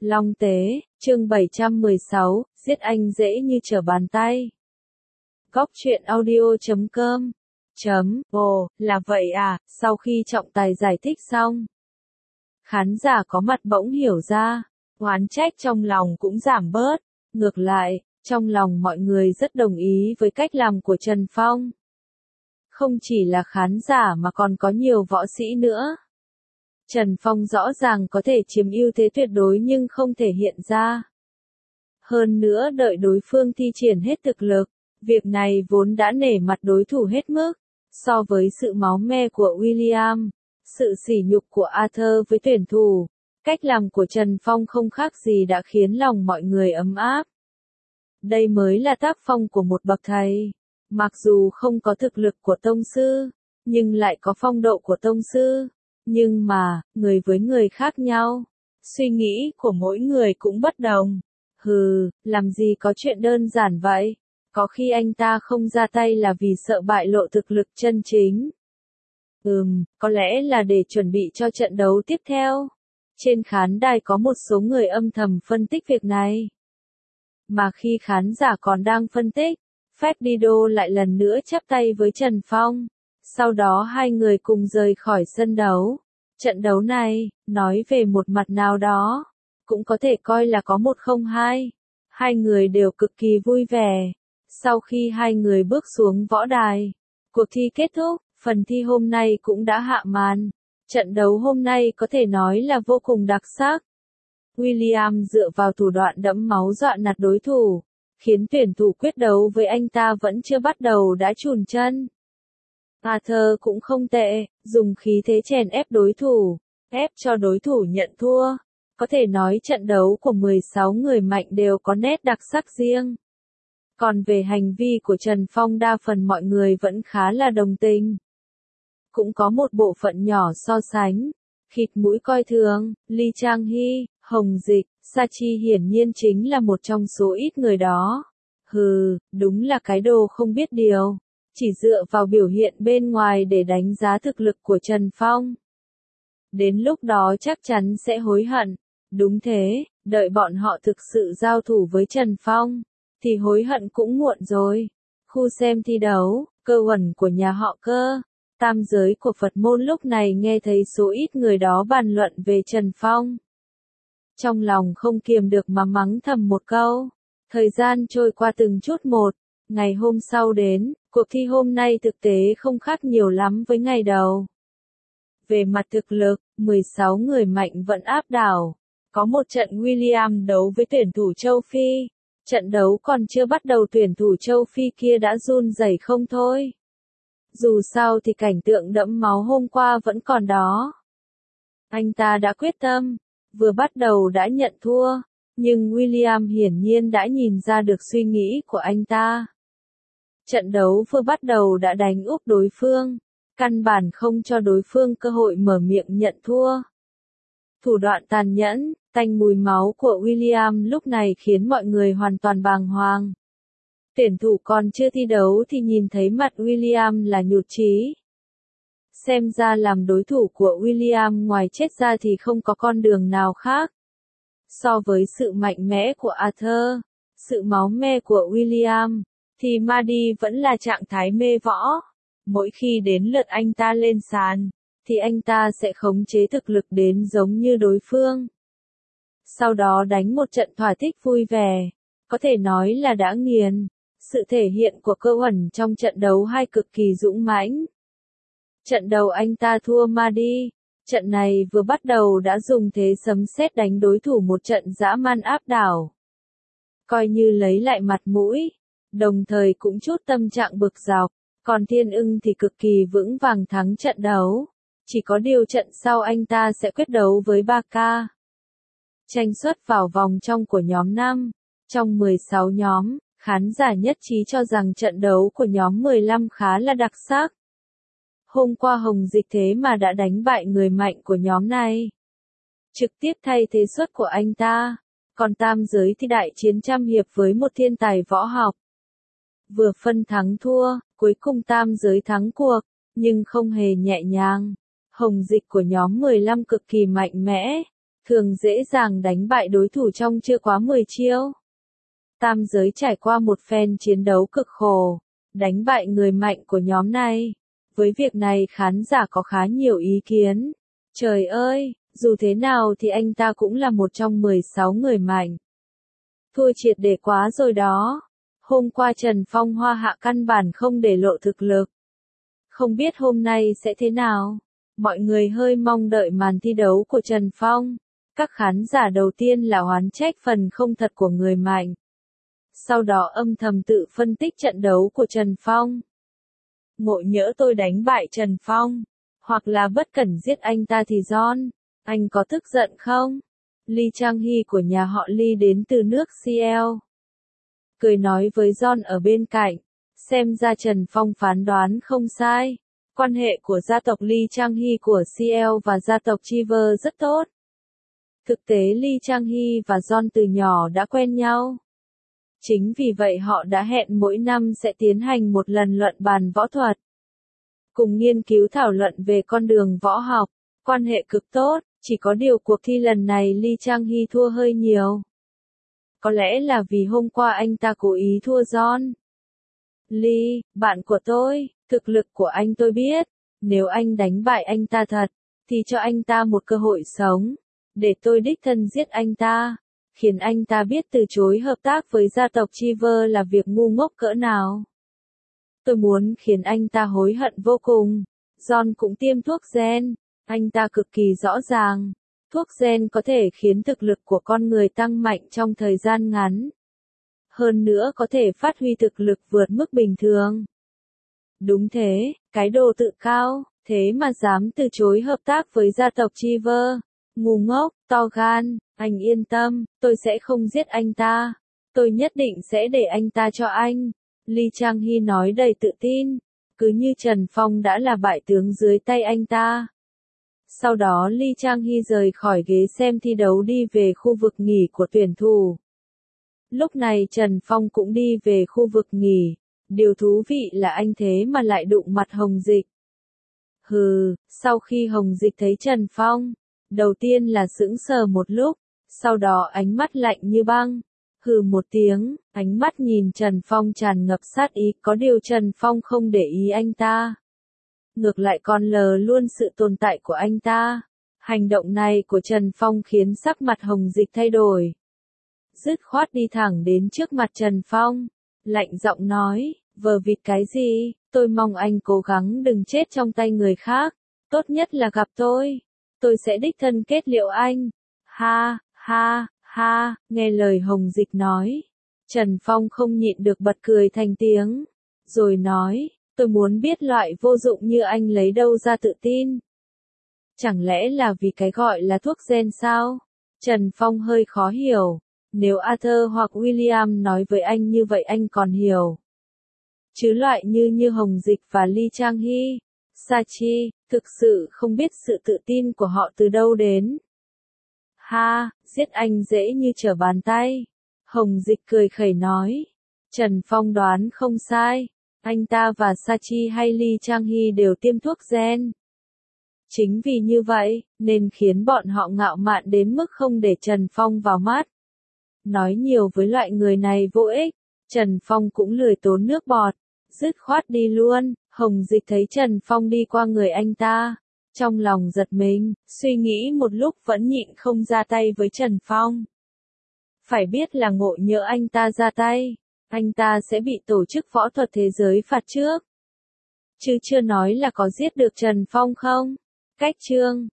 Long Tế, chương 716, giết anh dễ như trở bàn tay. Góc truyện audio.com. Ồ, là vậy à, sau khi trọng tài giải thích xong. Khán giả có mặt bỗng hiểu ra, oán trách trong lòng cũng giảm bớt. Ngược lại, trong lòng mọi người rất đồng ý với cách làm của Trần Phong. Không chỉ là khán giả mà còn có nhiều võ sĩ nữa. Trần Phong rõ ràng có thể chiếm ưu thế tuyệt đối nhưng không thể hiện ra. Hơn nữa đợi đối phương thi triển hết thực lực, việc này vốn đã nể mặt đối thủ hết mức. So với sự máu me của William, sự sỉ nhục của Arthur với tuyển thủ, cách làm của Trần Phong không khác gì đã khiến lòng mọi người ấm áp. Đây mới là tác phong của một bậc thầy. Mặc dù không có thực lực của tông sư, nhưng lại có phong độ của tông sư. Nhưng mà, người với người khác nhau. Suy nghĩ của mỗi người cũng bất đồng. Làm gì có chuyện đơn giản vậy? Có khi anh ta không ra tay là vì sợ bại lộ thực lực chân chính. Có lẽ là để chuẩn bị cho trận đấu tiếp theo. Trên khán đài có một số người âm thầm phân tích việc này. Mà khi khán giả còn đang phân tích, Ferdinand lại lần nữa chắp tay với Trần Phong. Sau đó hai người cùng rời khỏi sân đấu. Trận đấu này, nói về một mặt nào đó, cũng có thể coi là có 1-0-2. Hai người đều cực kỳ vui vẻ. Sau khi hai người bước xuống võ đài, cuộc thi kết thúc, phần thi hôm nay cũng đã hạ màn. Trận đấu hôm nay có thể nói là vô cùng đặc sắc. William dựa vào thủ đoạn đẫm máu dọa nạt đối thủ, khiến tuyển thủ quyết đấu với anh ta vẫn chưa bắt đầu đã chùn chân. Arthur cũng không tệ, dùng khí thế chèn ép đối thủ, ép cho đối thủ nhận thua. Có thể nói trận đấu của 16 người mạnh đều có nét đặc sắc riêng. Còn về hành vi của Trần Phong đa phần mọi người vẫn khá là đồng tình. Cũng có một bộ phận nhỏ so sánh, khịt mũi coi thường, Lee Chang Hee, Hồng Dịch, Sachi hiển nhiên chính là một trong số ít người đó. Đúng là cái đồ không biết điều. Chỉ dựa vào biểu hiện bên ngoài để đánh giá thực lực của Trần Phong. Đến lúc đó chắc chắn sẽ hối hận. Đúng thế, đợi bọn họ thực sự giao thủ với Trần Phong, thì hối hận cũng muộn rồi. Khu xem thi đấu, Cơ Uẩn của nhà họ Cơ, tam giới của Phật môn lúc này nghe thấy số ít người đó bàn luận về Trần Phong. Trong lòng không kiềm được mà mắng thầm một câu. Thời gian trôi qua từng chút một, ngày hôm sau đến, cuộc thi hôm nay thực tế không khác nhiều lắm với ngày đầu. Về mặt thực lực, 16 người mạnh vẫn áp đảo. Có một trận William đấu với tuyển thủ châu Phi. Trận đấu còn chưa bắt đầu tuyển thủ châu Phi kia đã run rẩy không thôi. Dù sao thì cảnh tượng đẫm máu hôm qua vẫn còn đó. Anh ta đã quyết tâm, vừa bắt đầu đã nhận thua, nhưng William hiển nhiên đã nhìn ra được suy nghĩ của anh ta. Trận đấu vừa bắt đầu đã đánh úp đối phương, căn bản không cho đối phương cơ hội mở miệng nhận thua. Thủ đoạn tàn nhẫn, tanh mùi máu của William lúc này khiến mọi người hoàn toàn bàng hoàng. Tuyển thủ còn chưa thi đấu thì nhìn thấy mặt William là nhụt chí. Xem ra làm đối thủ của William ngoài chết ra thì không có con đường nào khác. So với sự mạnh mẽ của Arthur, sự máu me của William, thì Mahdi vẫn là trạng thái mê võ. Mỗi khi đến lượt anh ta lên sàn, thì anh ta sẽ khống chế thực lực đến giống như đối phương. Sau đó đánh một trận thỏa thích vui vẻ, có thể nói là đã nghiền. Sự thể hiện của Cơ Uẩn trong trận đấu hai cực kỳ dũng mãnh. Trận đầu anh ta thua Mahdi, trận này vừa bắt đầu đã dùng thế sấm sét đánh đối thủ một trận dã man áp đảo. Coi như lấy lại mặt mũi, đồng thời cũng chút tâm trạng bực dọc, còn Thiên Ưng thì cực kỳ vững vàng thắng trận đấu. Chỉ có điều trận sau anh ta sẽ quyết đấu với Barca. Tranh suất vào vòng trong của nhóm 5, trong 16 nhóm, khán giả nhất trí cho rằng trận đấu của nhóm 15 khá là đặc sắc. Hôm qua Hồng Dịch thế mà đã đánh bại người mạnh của nhóm này. Trực tiếp thay thế suất của anh ta. Còn tam giới thì đại chiến trăm hiệp với một thiên tài võ học. Vừa phân thắng thua, cuối cùng tam giới thắng cuộc, nhưng không hề nhẹ nhàng. Hồng Dịch của nhóm 15 cực kỳ mạnh mẽ. thường dễ dàng đánh bại đối thủ trong chưa quá 10 chiêu. Tam giới trải qua một phen chiến đấu cực khổ, đánh bại người mạnh của nhóm này. Với việc này khán giả có khá nhiều ý kiến. Trời ơi, dù thế nào thì anh ta cũng là một trong 16 người mạnh. Thua triệt để quá rồi đó. Hôm qua Trần Phong hoa hạ căn bản không để lộ thực lực. Không biết hôm nay sẽ thế nào. Mọi người hơi mong đợi màn thi đấu của Trần Phong. Các khán giả đầu tiên là oán trách phần không thật của người mạnh. Sau đó âm thầm tự phân tích trận đấu của Trần Phong. Ngộ nhỡ tôi đánh bại Trần Phong, hoặc là bất cẩn giết anh ta thì John, anh có tức giận không? Lee Chang-hee của nhà họ Lee đến từ nước CL. Cười nói với John ở bên cạnh, xem ra Trần Phong phán đoán không sai. Quan hệ của gia tộc Lee Chang-hee của CL và gia tộc Chiver rất tốt. Thực tế Lee Chang-hee và John từ nhỏ đã quen nhau. Chính vì vậy họ đã hẹn mỗi năm sẽ tiến hành một lần luận bàn võ thuật. Cùng nghiên cứu thảo luận về con đường võ học, quan hệ cực tốt, chỉ có điều cuộc thi lần này Lee Chang-hee thua hơi nhiều. Có lẽ là vì hôm qua anh ta cố ý thua John. Lee, bạn của tôi, thực lực của anh tôi biết, nếu anh đánh bại anh ta thật, thì cho anh ta một cơ hội sống, để tôi đích thân giết anh ta. Khiến anh ta biết từ chối hợp tác với gia tộc Chiver là việc ngu ngốc cỡ nào. Tôi muốn khiến anh ta hối hận vô cùng. John cũng tiêm thuốc gen. Anh ta cực kỳ rõ ràng. Thuốc gen có thể khiến thực lực của con người tăng mạnh trong thời gian ngắn. Hơn nữa có thể phát huy thực lực vượt mức bình thường. Đúng thế, cái đồ tự cao, thế mà dám từ chối hợp tác với gia tộc Chiver. Ngu ngốc, to gan. Anh yên tâm, tôi sẽ không giết anh ta. Tôi nhất định sẽ để anh ta cho anh. Lee Chang-hee nói đầy tự tin. Cứ như Trần Phong đã là bại tướng dưới tay anh ta. Sau đó Lee Chang-hee rời khỏi ghế xem thi đấu đi về khu vực nghỉ của tuyển thủ. Lúc này Trần Phong cũng đi về khu vực nghỉ. Điều thú vị là anh thế mà lại đụng mặt Hồng Dịch. Hừ, sau khi Hồng Dịch thấy Trần Phong, đầu tiên là sững sờ một lúc. Sau đó ánh mắt lạnh như băng, hừ một tiếng, ánh mắt nhìn Trần Phong tràn ngập sát ý, có điều Trần Phong không để ý anh ta. Ngược lại còn lờ luôn sự tồn tại của anh ta. Hành động này của Trần Phong khiến sắc mặt Hồng Dịch thay đổi. Dứt khoát đi thẳng đến trước mặt Trần Phong, lạnh giọng nói, vờ vịt cái gì, tôi mong anh cố gắng đừng chết trong tay người khác, tốt nhất là gặp tôi sẽ đích thân kết liễu anh. Ha. Ha, ha, nghe lời Hồng Dịch nói. Trần Phong không nhịn được bật cười thành tiếng. Rồi nói, tôi muốn biết loại vô dụng như anh lấy đâu ra tự tin. Chẳng lẽ là vì cái gọi là thuốc gen sao? Trần Phong hơi khó hiểu. Nếu Arthur hoặc William nói với anh như vậy anh còn hiểu. Chứ loại như Hồng Dịch và Lee Chang-hee, Sachi, thực sự không biết sự tự tin của họ từ đâu đến. Ha, giết anh dễ như trở bàn tay. Hồng Dịch cười khẩy nói. Trần Phong đoán không sai. Anh ta và Sachi hay Lee Chang-hee đều tiêm thuốc gen. Chính vì như vậy, nên khiến bọn họ ngạo mạn đến mức không để Trần Phong vào mắt. Nói nhiều với loại người này vô ích. Trần Phong cũng lười tốn nước bọt. Dứt khoát đi luôn. Hồng Dịch thấy Trần Phong đi qua người anh ta. Trong lòng giật mình, suy nghĩ một lúc vẫn nhịn không ra tay với Trần Phong. Phải biết là ngộ nhỡ anh ta ra tay, anh ta sẽ bị tổ chức võ thuật thế giới phạt trước. Chứ chưa nói là có giết được Trần Phong không. Cách chương